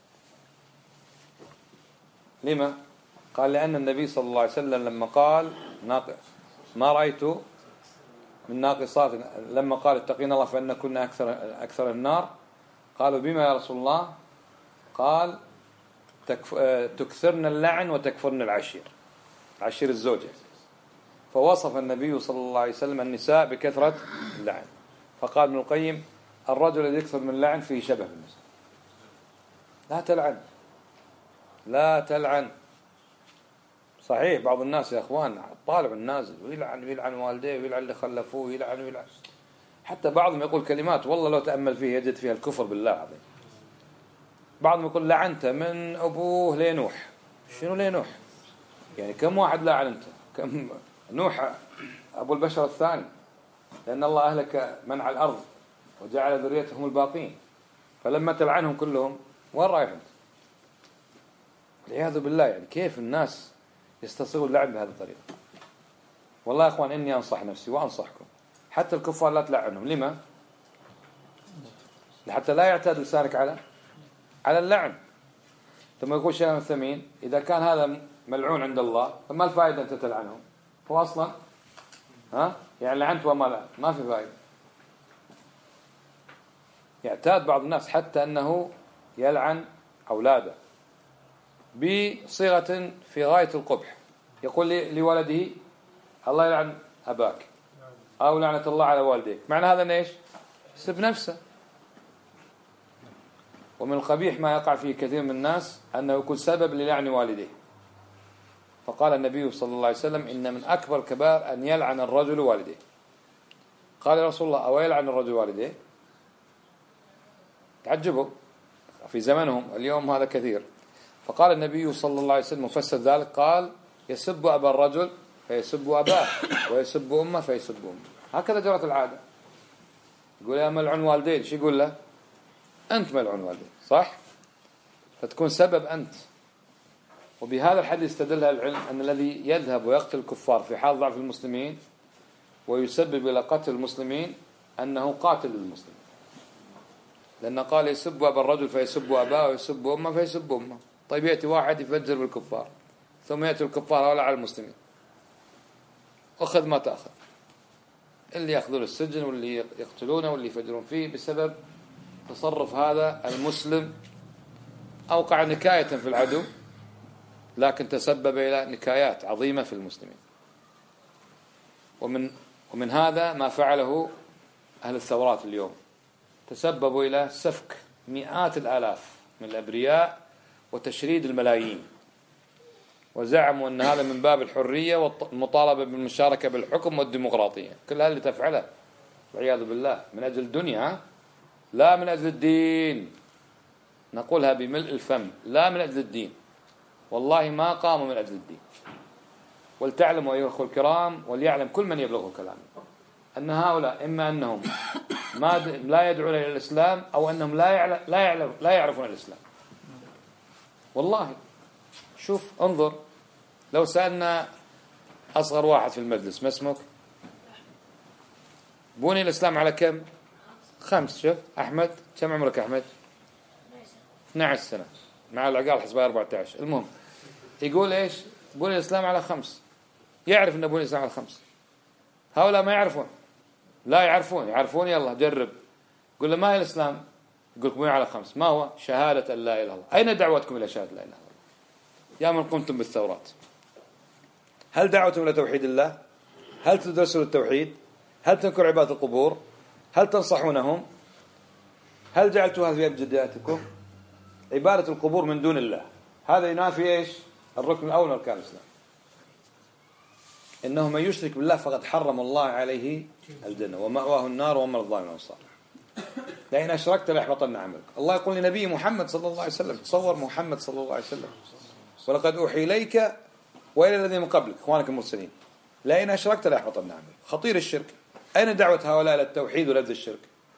لما؟ قال لأن النبي صلى الله عليه وسلم لما قال ما رأيت من ناقصات، لما قال اتقين الله فإن كنا أكثر, أكثر النار، قالوا بما يا رسول الله؟ قال تكثرن اللعن وتكفرن العشير، عشير الزوجة. فوصف النبي صلى الله عليه وسلم النساء بكثرة اللعن، فقال ابن القيم الرجل الذي يكثر من اللعن فيه شبه بالنساء. لا تلعن، لا تلعن. صحيح بعض الناس يا أخوان طالع النازل ويلعن ويلعن والديه ويلعن اللي خلفوه ويلعن ويلعن، حتى بعضهم يقول كلمات والله لو تأمل فيه يجد فيها الكفر بالله العظيم. بعضهم يقول لعنت من أبوه لنوح. شنو لنوح؟ يعني كم واحد لعن أنت؟ كم نوح أبو البشر الثاني، لأن الله أهلك من على الأرض وجعل ذريتهم الباقين، فلما تلعنهم كلهم وين رايح أنت؟ والعياذ بالله. يعني كيف الناس يستصيغوا اللعن بهذه الطريقة؟ والله يا أخوان إني أنصح نفسي وأنصحكم حتى الكفار لا تلعنهم. لما؟ حتى لا يعتاد لسانك على على اللعن. ثم يقول شيخ الثمين إذا كان هذا ملعون عند الله فما الفائدة أنت تلعنه؟ هو أصلا ها يعني لعنت وما لا ما في فائدة. يعتاد بعض الناس حتى أنه يلعن أولاده بصيغة في غاية القبح، يقول لولده الله يلعن أباك أو لعنة الله على والديك. معنى هذا إيش؟ سب نفسه. ومن القبيح ما يقع فيه كثير من الناس أنه يكون سبب للعن والديه. فقال النبي صلى الله عليه وسلم إن من أكبر الكبائر أن يلعن الرجل والديه. قال يا رسول الله أو يلعن الرجل والديه؟ تعجبوا في زمنهم اليوم هذا كثير. فقال النبي صلى الله عليه وسلم مفسر ذلك قال يسب أبا الرجل فيسب أباه ويسب أمه فيسب أمه. هكذا جرت العادة. يقول يا ملعون والديه، شو يقول له؟ أنت ملعون والديه، صح؟ فتكون سبب أنت. وبهذا الحديث استدل العلم أن الذي يذهب ويقتل الكفار في حال ضعف المسلمين ويسبب إلى قتل المسلمين أنه قاتل للمسلمين، لأن قال يسب أبا الرجل فيسب أباه ويسب أمه فيسب أمه. طيب يأتي واحد يفجر بالكفار ثم يأتي الكفار هؤلاء على المسلمين، أخذ ما تأخذ، اللي يأخذون السجن واللي يقتلونه واللي يفجرون فيه بسبب تصرف هذا المسلم. أوقع نكاية في العدو لكن تسبب إلى نكايات عظيمة في المسلمين. ومن ومن هذا ما فعله أهل الثورات اليوم، تسببوا إلى سفك مئات الآلاف من الأبرياء وتشريد الملايين، وزعموا أن هذا من باب الحرية والمطالبة بالمشاركة بالحكم والديمقراطية. كل هذا اللي تفعله والعياذ بالله من أجل الدنيا. لا من أجل الدين، نقولها بملء الفم، لا من أجل الدين، والله ما قاموا من أجل الدين. ولتعلموا أيها الأخوة الكرام، وليعلم كل من يبلغه كلامي، أن هؤلاء إما أنهم ما لا يدعون إلى الإسلام، أو أنهم لا يعلم لا يعلم لا يعرفون الإسلام. والله شوف انظر، لو سألنا أصغر واحد في المجلس ما اسمك؟ بني الإسلام على كم؟ خمس. شوف أحمد، كم عمرك أحمد؟ اثنتي عشرة سنة، مع العقال الحسبية أربعة عشر. المهم يقول إيش؟ بني الإسلام على خمس، يعرف أن بني الإسلام على خمس. هؤلاء ما يعرفون، لا يعرفون، يعرفون يلا جرب، قل له ما هي الإسلام؟ يقول لكم على خمس. ما هو؟ شهادة أن لا إله إلا الله. أين دعوتكم إلى شهادة لا إله إلا الله يا من قمتم بالثورات؟ هل دعوتم إلى توحيد الله؟ هل تدرسون التوحيد؟ هل تنكر عبادة القبور؟ هل تنصحونهم؟ هل جعلتوها في أبجدياتكم؟ عبادة القبور من دون الله، هذا ينافي إيش؟ الركن الأول من أركان الإسلام. إنه من يشرك بالله فقد حرم الله عليه الجنة ومأواه النار وما للظالمين من أنصار. لئن أشركت ليحبطن عملك. الله يقول لنبي محمد صلى الله عليه وسلم، تصور محمد صلى الله عليه وسلم، ولقد أوحي إليك وإلى الذين من قبلك إخوانك المرسلين لئن أشركت ليحبطن عملك. خطير الشرك. أين دعوة هؤلاء إلى التوحيد ولذ الشرك؟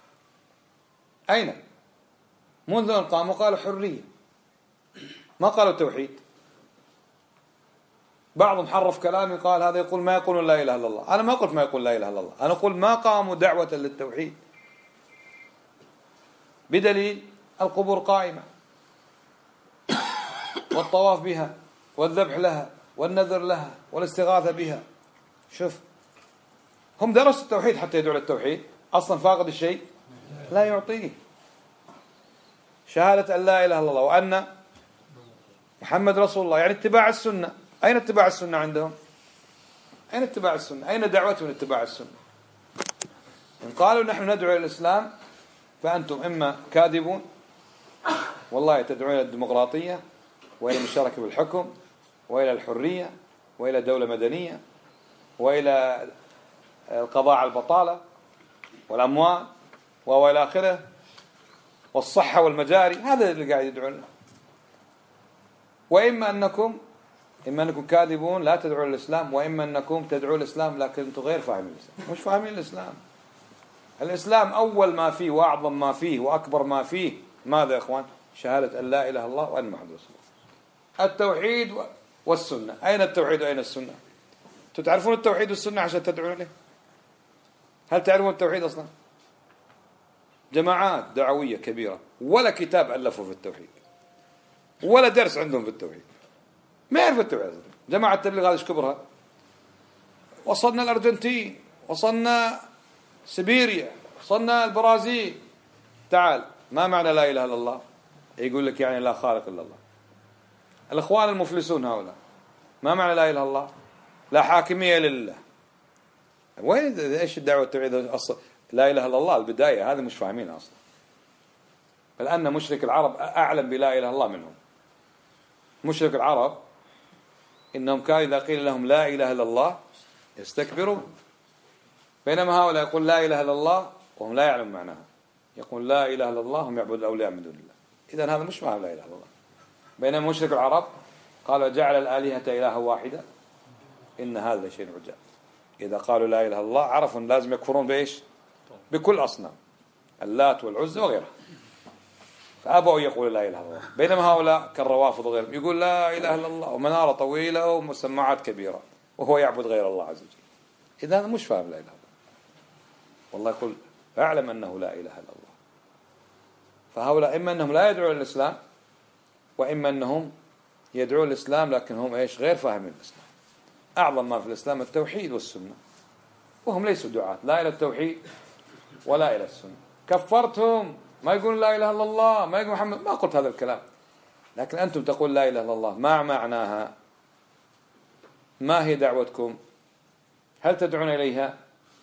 أين؟ منذ أن قاموا قالوا حرية، ما قالوا توحيد. بعضهم حرف كلامي قال هذا يقول ما يقول لا إله إلا الله. أنا ما قلت ما يقول لا إله إلا الله، أنا أقول ما قاموا دعوة للتوحيد، بدليل القبور قائمة والطواف بها والذبح لها والنذر لها والاستغاثة بها. شوف، هم درسوا التوحيد حتى يدعوا للتوحيد. أصلا فاقد الشيء لا يعطيه. شهادة أن لا إله إلا الله وأن محمد رسول الله، يعني اتباع السنة. أين اتباع السنة عندهم؟ أين اتباع السنة؟ أين دعوتهم لاتباع السنة؟ إن قالوا نحن ندعو إلى الإسلام فأنتم إما كاذبون، والله تدعون إلى الديمقراطية وإلى المشاركة بالحكم وإلى الحرية وإلى دولة مدنية وإلى القضاء على البطالة والأموال وإلى آخره والصحة والمجاري. هذا اللي قاعد يدعون له. وإما أنكم إما أنكم كاذبون لا تدعون الإسلام، وإما أنكم تدعون الإسلام لكن أنتم غير فاهمين الإسلام. مش فاهمين الإسلام. الإسلام أول ما فيه وأعظم ما فيه وأكبر ما فيه ماذا يا إخوان؟ شهادة أن لا إله إلا الله وأن محمد رسول الله. التوحيد والسنة. أين التوحيد وأين السنة؟ تعرفون التوحيد والسنة عشان تدعون له؟ هل تعرفون التوحيد أصلا؟ جماعات دعوية كبيرة ولا كتاب ألفوا في التوحيد ولا درس عندهم في التوحيد، ما يعرف التوحيد. جماعة التبليغ هذا ايش كبرها؟ وصلنا الأرجنتين، وصلنا سيبيريا، وصلنا البرازيل. تعال، ما معنى لا إله إلا الله؟ يقول لك يعني لا خالق إلا الله. الإخوان المفلسون هؤلاء ما معنى لا إله إلا الله؟ لا حاكمية لله. وين ايش الدعوة التوحيد أصلا؟ لا إله إلا الله البداية، هذا مش فاهمين أصلا. بل أن مشرك العرب أعلم بلا إله إلا الله منهم. مشرك العرب إنهم كانوا إذا قيل لهم لا إله إلا الله يستكبرون، بينما هؤلاء يقول لا إله إلا الله وهم لا يعلمون معناها. يقول لا إله إلا الله هم يعبدون الأولياء من دون الله. إذن هذا مش معنى لا إله إلا الله. بينما مشرك العرب قالوا جعل الآلهة إلها واحدة إن هذا شيء عجاب. إذا قالوا لا إله إلا الله عرفوا لازم يكفرون بإيش؟ بكل أصنام، اللات والعزى وغيرها، فأبوا يقولوا لا إله إلا الله. بينما هؤلاء كالروافض وغيرهم يقول لا إله إلا الله ومنارة طويلة ومسمعات كبيرة وهو يعبد غير الله عز وجل. إذا هذا مش فاهم لا إله إلا الله. والله يقول أعلم أنه لا إله إلا الله. فهؤلاء إما أنهم لا يدعون الإسلام، وإما أنهم يدعون الإسلام لكن هم إيش؟ غير فاهمين الإسلام. أعظم ما في الإسلام التوحيد والسنة، وهم ليسوا دعاة لا إلى التوحيد ولا إلى السنة. كفرتهم، ما يقولون لا إله إلا الله، ما يقول محمد. ما قلت هذا الكلام، لكن أنتم تقول لا إله إلا الله، ما معناها؟ ما هي دعوتكم؟ هل تدعون إليها؟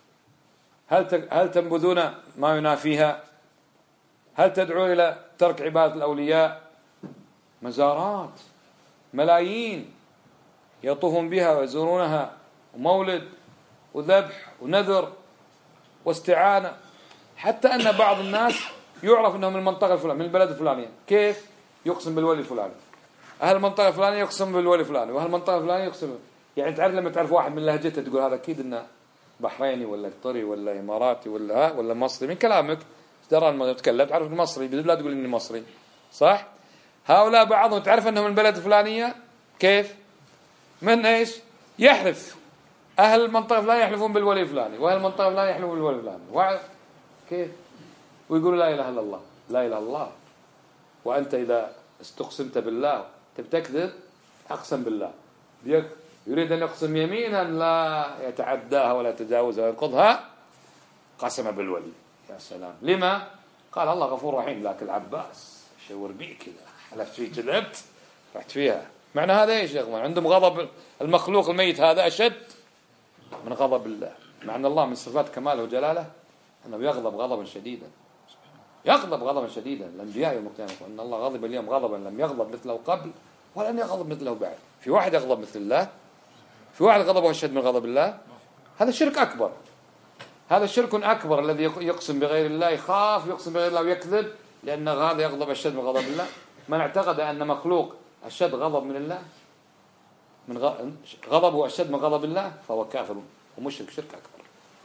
هل هل تنبذون ما ينافيها؟ هل تدعون إلى ترك عبادة الأولياء؟ مزارات ملايين يطوفون بها ويزورونها، ومولد وذبح ونذر واستعانة، حتى أن بعض الناس يعرف أنه من المنطقة الفلانية، من البلد الفلانية، كيف؟ يقسم بالولي الفلاني. أهل المنطقة الفلانية يقسم بالولي الفلاني، وأهل المنطقة الفلانية يقسم. يعني تعرف لما تعرف واحد من لهجته تقول هذا أكيد إنه بحريني ولا قطري ولا إماراتي ولا ها ولا مصري، من كلامك ترى لما تتكلم تعرف المصري، لا تقول إني مصري، صح؟ هؤلاء بعضهم تعرف أنهم من البلد الفلانية، كيف؟ من إيش؟ يحلف. أهل المنطقة الفلانية يحلفون بالولي الفلاني، وأهل المنطقة الفلانية يحلفون بالولي الفلاني، كيف؟ ويقولوا لا إله إلا الله، لا إله إلا الله. وأنت إذا استقسمت بالله تبتكذب، أقسم بالله يريد أن يقسم يمينا لا يتعداها ولا يتجاوزها وينقضها، قسم بالولي. يا سلام. لما؟ قال الله غفور رحيم، لكن العباس شور بيك كذا، حلفت فيه كذبت رحت فيها. معنى هذا ايش يا اخوان؟ عندهم غضب المخلوق الميت هذا أشد من غضب الله. مع أن الله من صفات كماله وجلاله أنه يغضب غضبا شديدا، يغضب غضبا شديدا. الأنبياء يوم القيامة أن الله غضب اليوم غضبا لم يغضب مثله قبل ولن يغضب مثله بعد. في واحد يغضب مثل الله؟ في واحد غضبه أشد من غضب الله؟ هذا شرك أكبر، هذا شرك أكبر. الذي يقسم بغير الله، يخاف يقسم بغير الله ويكذب لأن هذا يغضب أشد من غضب الله. من اعتقد أن مخلوق أشد غضب من الله، من غضبه أشد من غضب الله، فهو كافر ومشرك شرك أكبر.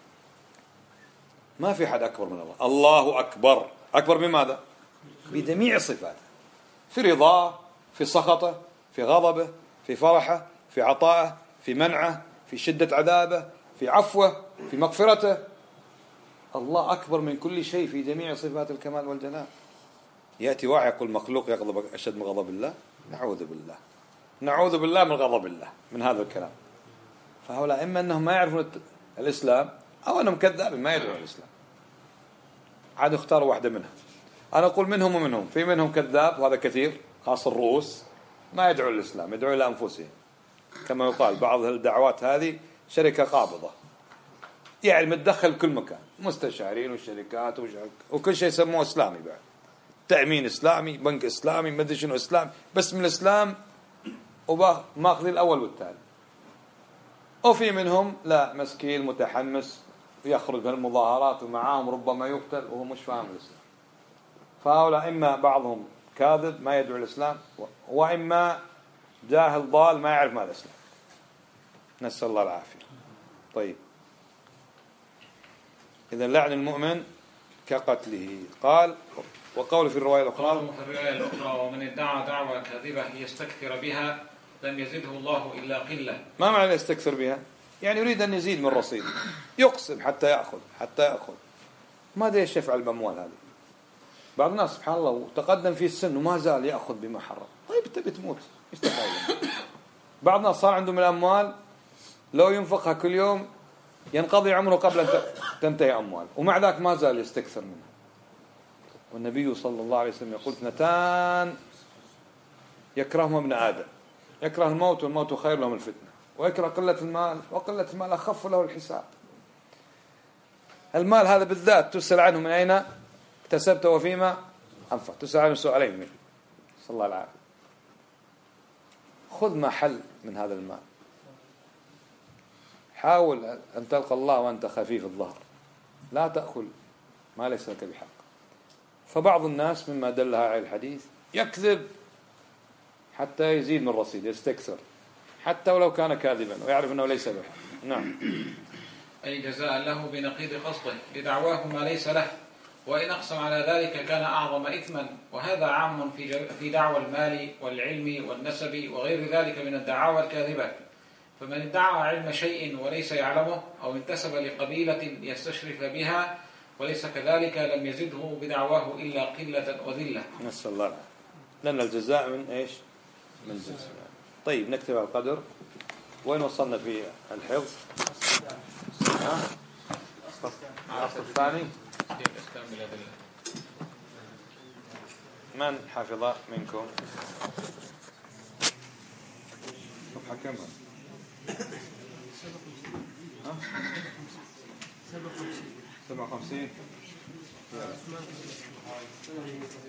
ما في حد أكبر من الله. الله أكبر. أكبر بماذا؟ بجميع صفاته، في رضاه، في سخطه، في غضبه، في فرحه، في عطائه، في منعه، في شدة عذابه، في عفوه، في مغفرته. الله أكبر من كل شيء في جميع صفات الكمال والجلال. يأتي واحد يقول مخلوق يغضب أشد من غضب الله، نعوذ بالله، نعوذ بالله من غضب الله من هذا الكلام. فهؤلاء إما أنهم ما يعرفون الإسلام أو أنهم كذابين ما يدعون الإسلام. عاد اختاروا واحدة منها. أنا أقول منهم ومنهم، في منهم كذاب وهذا كثير، خاص الرؤوس ما يدعو الإسلام، يدعو إلى أنفسهم. كما يقال بعض الدعوات هذه شركة قابضة، يعني متدخل كل مكان، مستشارين والشركات وكل شيء يسموه إسلامي، بعد تأمين إسلامي، بنك إسلامي، ما أدري شنو إسلام، بس من الإسلام وماخذ الأول والثاني. وفي منهم لا مسكين متحمس يخرج من المظاهرات ومعاهم ربما يقتل وهو مش فاهم الإسلام. فهؤلاء إما بعضهم كاذب ما يدعو الإسلام، وإما جاهل ضال ما يعرف ما الإسلام، نسأل الله العافية. طيب، إذا لعن المؤمن كقتله. قال وقول في الرواية الأخرى في الرواية الأخرى ومن ادعى دعوى كاذبة ليستكثر بها لم يزده الله إلا قلة. ما معنى يستكثر بها؟ يعني يريد أن يزيد من رصيد، يقسم حتى يأخذ حتى يأخذ. ماذا يفعل بأموال هذه؟ بعض الناس سبحان الله تقدم في السن وما زال يأخذ بما حرم. طيب تبي تموت ايش تفعل؟ بعض الناس صار عندهم الأموال لو ينفقها كل يوم ينقضي عمره قبل أن تنتهي أموال، ومع ذلك ما زال يستكثر منها. والنبي صلى الله عليه وسلم يقول اثنتان يكرههما ابن آدم، يكره الموت والموت خير له من الفتنة، ويكره قلة المال وقلة المال أخف له الحساب. المال هذا بالذات تسأل عنه من أين اكتسبته وفيما أنفقت، تسأل عنه سؤالين منه صلى الله عليه وسلم. خذ ما حل من هذا المال، حاول أن تلقى الله وأنت خفيف الظهر، لا تأكل ما ليس لك بحق. فبعض الناس مما دلها على الحديث يكذب حتى يزيد من رصيد، يستكثر حتى ولو كان كاذبا ويعرف أنه ليس بحق. نعم. أي جزاء له بنقيض قصده لدعواه ما ليس له، وإن أقسم على ذلك كان أعظم إثما. وهذا عام في في دعوى المال والعلم والنسب وغير ذلك من الدعاوى الكاذبة. فمن ادعى علم شيء وليس يعلمه أو انتسب لقبيلة يستشرف بها وليس كذلك لم يزده بدعواه إلا قلة وذلة. نسأل الله العافية. لأن الجزاء من إيش؟ من جنس. طيب نكتب على القدر. وين وصلنا في الحفظ؟ ها؟ الأصل الثاني من حفظ منكم؟ صفحة كم؟ سبعة وخمسين.